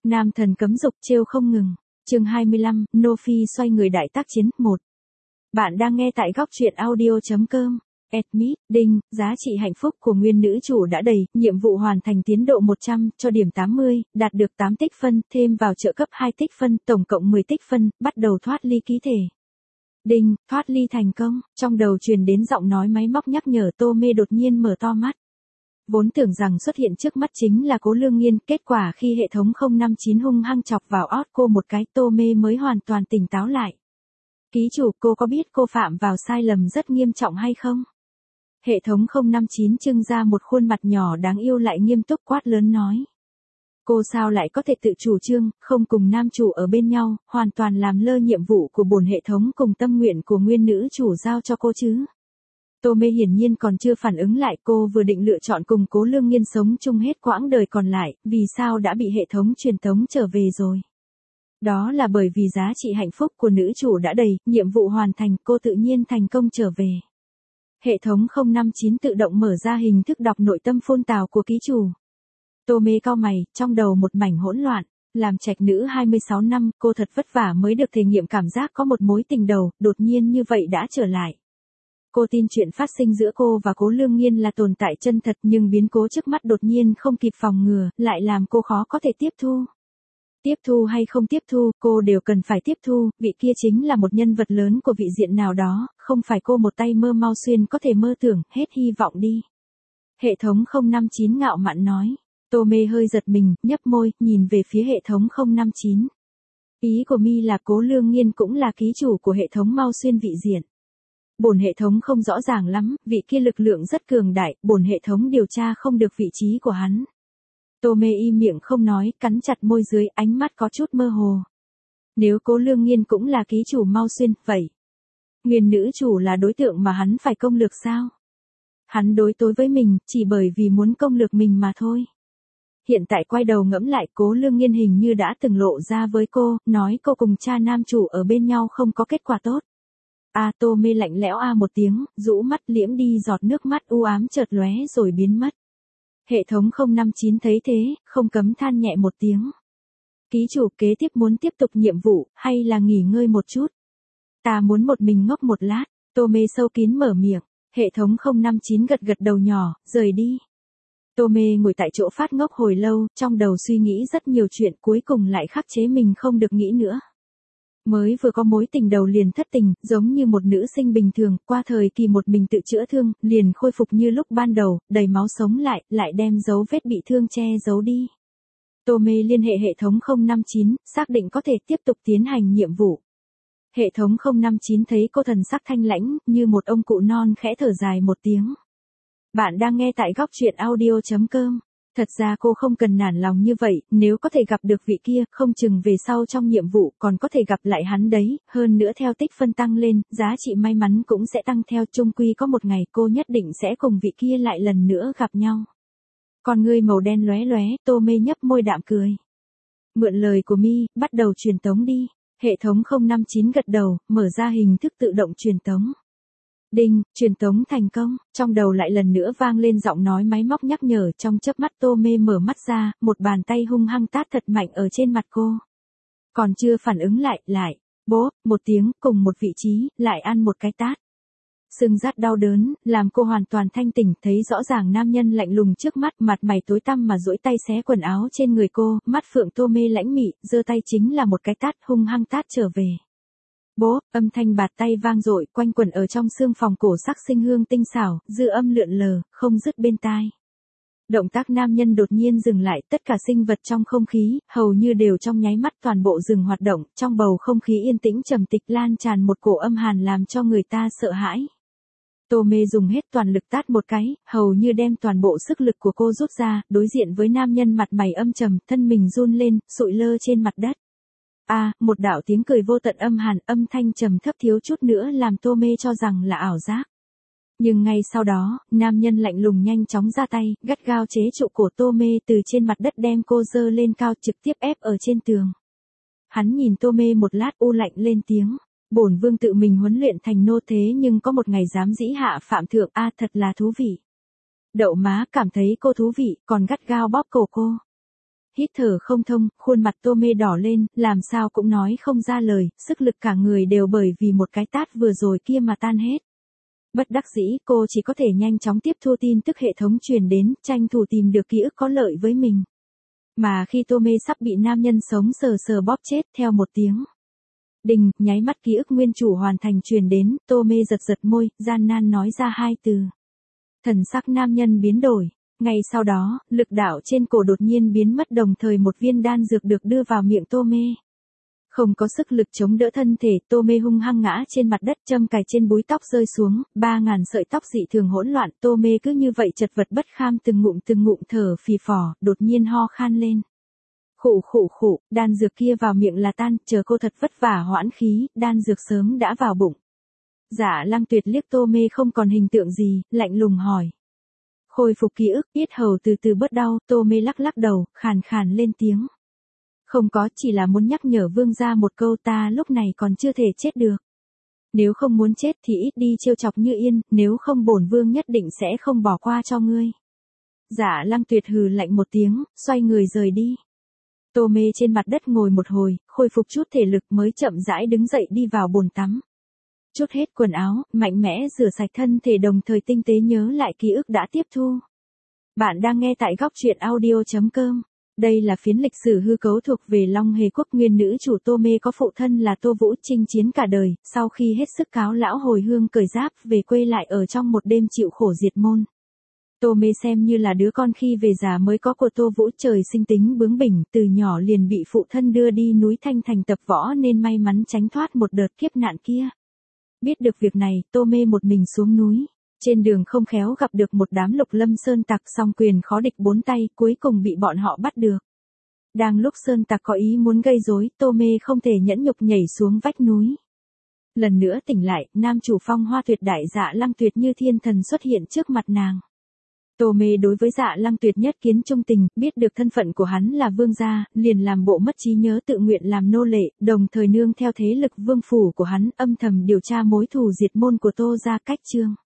Nam thần cấm dục trêu không ngừng. Chương 25, Nô Phi xoay người đại tác chiến 1. Bạn đang nghe tại góc truyện audio.com. Admit, đinh, giá trị hạnh phúc của nguyên nữ chủ đã đầy, nhiệm vụ hoàn thành tiến độ 100, cho điểm 80, đạt được 8 tích phân, thêm vào trợ cấp 2 tích phân, tổng cộng 10 tích phân, bắt đầu thoát ly ký thể. Đinh, thoát ly thành công, trong đầu truyền đến giọng nói máy móc nhắc nhở. Tô Mê đột nhiên mở to mắt. Vốn tưởng rằng xuất hiện trước mắt chính là Cố Lương Nghiên, kết quả khi hệ thống 059 hung hăng chọc vào ót cô một cái, Tô Mê mới hoàn toàn tỉnh táo lại. Ký chủ, cô có biết cô phạm vào sai lầm rất nghiêm trọng hay không? Hệ thống 059 trưng ra một khuôn mặt nhỏ đáng yêu lại nghiêm túc quát lớn nói. Cô sao lại có thể tự chủ trương, không cùng nam chủ ở bên nhau, hoàn toàn làm lơ nhiệm vụ của bổn hệ thống cùng tâm nguyện của nguyên nữ chủ giao cho cô chứ? Tô Mê hiển nhiên còn chưa phản ứng lại, cô vừa định lựa chọn cùng Cố Lương Nghiên sống chung hết quãng đời còn lại, vì sao đã bị hệ thống truyền tống trở về rồi? Đó là bởi vì giá trị hạnh phúc của nữ chủ đã đầy, nhiệm vụ hoàn thành, cô tự nhiên thành công trở về. Hệ thống 059 tự động mở ra hình thức đọc nội tâm phun tào của ký chủ. Tô Mê cau mày, trong đầu một mảnh hỗn loạn. Làm trạch nữ 26 năm, cô thật vất vả mới được thể nghiệm cảm giác có một mối tình đầu, đột nhiên như vậy đã trở lại. Cô tin chuyện phát sinh giữa cô và Cố Lương Nghiên là tồn tại chân thật, nhưng biến cố trước mắt đột nhiên không kịp phòng ngừa, lại làm cô khó có thể tiếp thu. Tiếp thu hay không tiếp thu, cô đều cần phải tiếp thu, vị kia chính là một nhân vật lớn của vị diện nào đó, không phải cô một tay mơ mau xuyên có thể mơ tưởng, hết hy vọng đi. Hệ thống 059 ngạo mạn nói. Tô Mê hơi giật mình, nhấp môi, nhìn về phía hệ thống 059. Ý của mi là Cố Lương Nghiên cũng là ký chủ của hệ thống mau xuyên vị diện. Bổn hệ thống không rõ ràng lắm, vị kia lực lượng rất cường đại, bổn hệ thống điều tra không được vị trí của hắn. Tô Mê im miệng không nói, cắn chặt môi dưới, ánh mắt có chút mơ hồ. Nếu Cố Lương Nghiên cũng là ký chủ mau xuyên, vậy nguyên nữ chủ là đối tượng mà hắn phải công lược sao? Hắn đối tối với mình, chỉ bởi vì muốn công lược mình mà thôi. Hiện tại quay đầu ngẫm lại, Cố Lương Nghiên hình như đã từng lộ ra với cô, nói cô cùng cha nam chủ ở bên nhau không có kết quả tốt. Tô Mê lạnh lẽo một tiếng, rũ mắt liễm đi giọt nước mắt u ám chợt lóe rồi biến mất. Hệ thống 059 thấy thế, không cấm than nhẹ một tiếng. Ký chủ kế tiếp muốn tiếp tục nhiệm vụ, hay là nghỉ ngơi một chút? Ta muốn một mình ngốc một lát. Tô Mê sâu kín mở miệng. Hệ thống 059 gật gật đầu nhỏ, rời đi. Tô Mê ngồi tại chỗ phát ngốc hồi lâu, trong đầu suy nghĩ rất nhiều chuyện, cuối cùng lại khắc chế mình không được nghĩ nữa. Mới vừa có mối tình đầu liền thất tình, giống như một nữ sinh bình thường, qua thời kỳ một mình tự chữa thương, liền khôi phục như lúc ban đầu, đầy máu sống lại đem dấu vết bị thương che giấu đi. Tô Mê liên hệ hệ thống 059, xác định có thể tiếp tục tiến hành nhiệm vụ. Hệ thống 059 thấy cô thần sắc thanh lãnh, như một ông cụ non khẽ thở dài một tiếng. Bạn đang nghe tại góc truyện audio.com. Thật ra cô không cần nản lòng như vậy, nếu có thể gặp được vị kia, không chừng về sau trong nhiệm vụ còn có thể gặp lại hắn đấy, hơn nữa theo tích phân tăng lên, giá trị may mắn cũng sẽ tăng theo, chung quy có một ngày cô nhất định sẽ cùng vị kia lại lần nữa gặp nhau. Con ngươi màu đen lóe lóe, Tô Mê nhấp môi đạm cười. Mượn lời của mi, bắt đầu truyền tống đi. Hệ thống 059 gật đầu, mở ra hình thức tự động truyền tống. Đinh, truyền tống thành công, trong đầu lại lần nữa vang lên giọng nói máy móc nhắc nhở, trong chớp mắt Tô Mê mở mắt ra, một bàn tay hung hăng tát thật mạnh ở trên mặt cô. Còn chưa phản ứng lại, bố, một tiếng, cùng một vị trí, lại ăn một cái tát. Sưng rát đau đớn, làm cô hoàn toàn thanh tỉnh, thấy rõ ràng nam nhân lạnh lùng trước mắt, mặt mày tối tăm mà duỗi tay xé quần áo trên người cô, mắt phượng Tô Mê lãnh mị, giơ tay chính là một cái tát, hung hăng tát trở về. Bố, âm thanh bạt tay vang dội, quanh quẩn ở trong xương phòng cổ sắc sinh hương tinh xảo, dư âm lượn lờ, không dứt bên tai. Động tác nam nhân đột nhiên dừng lại, tất cả sinh vật trong không khí, hầu như đều trong nháy mắt toàn bộ dừng hoạt động, trong bầu không khí yên tĩnh trầm tịch lan tràn một cổ âm hàn làm cho người ta sợ hãi. Tô Mê dùng hết toàn lực tát một cái, hầu như đem toàn bộ sức lực của cô rút ra, đối diện với nam nhân mặt mày âm trầm, thân mình run lên, sụi lơ trên mặt đất. Một đạo tiếng cười vô tận âm hàn, âm thanh trầm thấp thiếu chút nữa làm Tô Mê cho rằng là ảo giác. Nhưng ngay sau đó, nam nhân lạnh lùng nhanh chóng ra tay, gắt gao chế trụ cổ Tô Mê từ trên mặt đất đem cô dơ lên cao trực tiếp ép ở trên tường. Hắn nhìn Tô Mê một lát u lạnh lên tiếng. Bổn vương tự mình huấn luyện thành nô thế nhưng có một ngày dám dĩ hạ phạm thượng, thật là thú vị. Đậu má cảm thấy cô thú vị, còn gắt gao bóp cổ cô. hít thở không thông, khuôn mặt Tô Mê đỏ lên, làm sao cũng nói không ra lời, sức lực cả người đều bởi vì một cái tát vừa rồi kia mà tan hết. Bất đắc dĩ, cô chỉ có thể nhanh chóng tiếp thu tin tức hệ thống truyền đến, tranh thủ tìm được ký ức có lợi với mình. Mà khi Tô Mê sắp bị nam nhân sống sờ sờ bóp chết theo một tiếng đinh, nháy mắt ký ức nguyên chủ hoàn thành truyền đến, Tô Mê giật giật môi, gian nan nói ra hai từ. Thần sắc nam nhân biến đổi. Ngay sau đó, lực đạo trên cổ đột nhiên biến mất, đồng thời một viên đan dược được đưa vào miệng Tô Mê. Không có sức lực chống đỡ thân thể, Tô Mê hung hăng ngã trên mặt đất, châm cài trên búi tóc rơi xuống, 3.000 sợi tóc dị thường hỗn loạn, Tô Mê cứ như vậy chật vật bất kham, từng ngụm thở phì phò, đột nhiên ho khan lên. Khụ, đan dược kia vào miệng là tan, chờ cô thật vất vả hoãn khí, đan dược sớm đã vào bụng. Dạ Lăng Tuyệt liếc Tô Mê không còn hình tượng gì, lạnh lùng hỏi. Khôi phục ký ức, yết hầu từ từ bớt đau, Tô Mê lắc đầu, khàn lên tiếng. Không có, chỉ là muốn nhắc nhở vương gia một câu, ta lúc này còn chưa thể chết được. Nếu không muốn chết thì ít đi trêu chọc Như Yên, nếu không bổn vương nhất định sẽ không bỏ qua cho ngươi. Dạ Lăng Tuyệt hừ lạnh một tiếng, xoay người rời đi. Tô Mê trên mặt đất ngồi một hồi, khôi phục chút thể lực mới chậm rãi đứng dậy đi vào bồn tắm. Chút hết quần áo, mạnh mẽ rửa sạch thân thể, đồng thời tinh tế nhớ lại ký ức đã tiếp thu. Bạn đang nghe tại góc truyện audio.com. Đây là phiến lịch sử hư cấu thuộc về Long Hề Quốc. Nguyên nữ chủ Tô Mê có phụ thân là Tô Vũ, chinh chiến cả đời, sau khi hết sức cáo lão hồi hương cởi giáp về quê lại ở trong một đêm chịu khổ diệt môn. Tô Mê xem như là đứa con khi về già mới có của Tô Vũ, trời sinh tính bướng bỉnh, từ nhỏ liền bị phụ thân đưa đi núi Thanh Thành tập võ nên may mắn tránh thoát một đợt kiếp nạn kia. Biết được việc này, Tô Mê một mình xuống núi. Trên đường không khéo gặp được một đám Lục Lâm sơn tặc, song quyền khó địch bốn tay, cuối cùng bị bọn họ bắt được. Đang lúc sơn tặc có ý muốn gây rối, Tô Mê không thể nhẫn nhục nhảy xuống vách núi. Lần nữa tỉnh lại, nam chủ phong hoa tuyệt đại Dạ Lăng Tuyệt như thiên thần xuất hiện trước mặt nàng. Tô Mê đối với Dạ Lăng Tuyệt nhất kiến trung tình, biết được thân phận của hắn là vương gia, liền làm bộ mất trí nhớ, tự nguyện làm nô lệ, đồng thời nương theo thế lực vương phủ của hắn, âm thầm điều tra mối thù diệt môn của Tô gia. Cách chương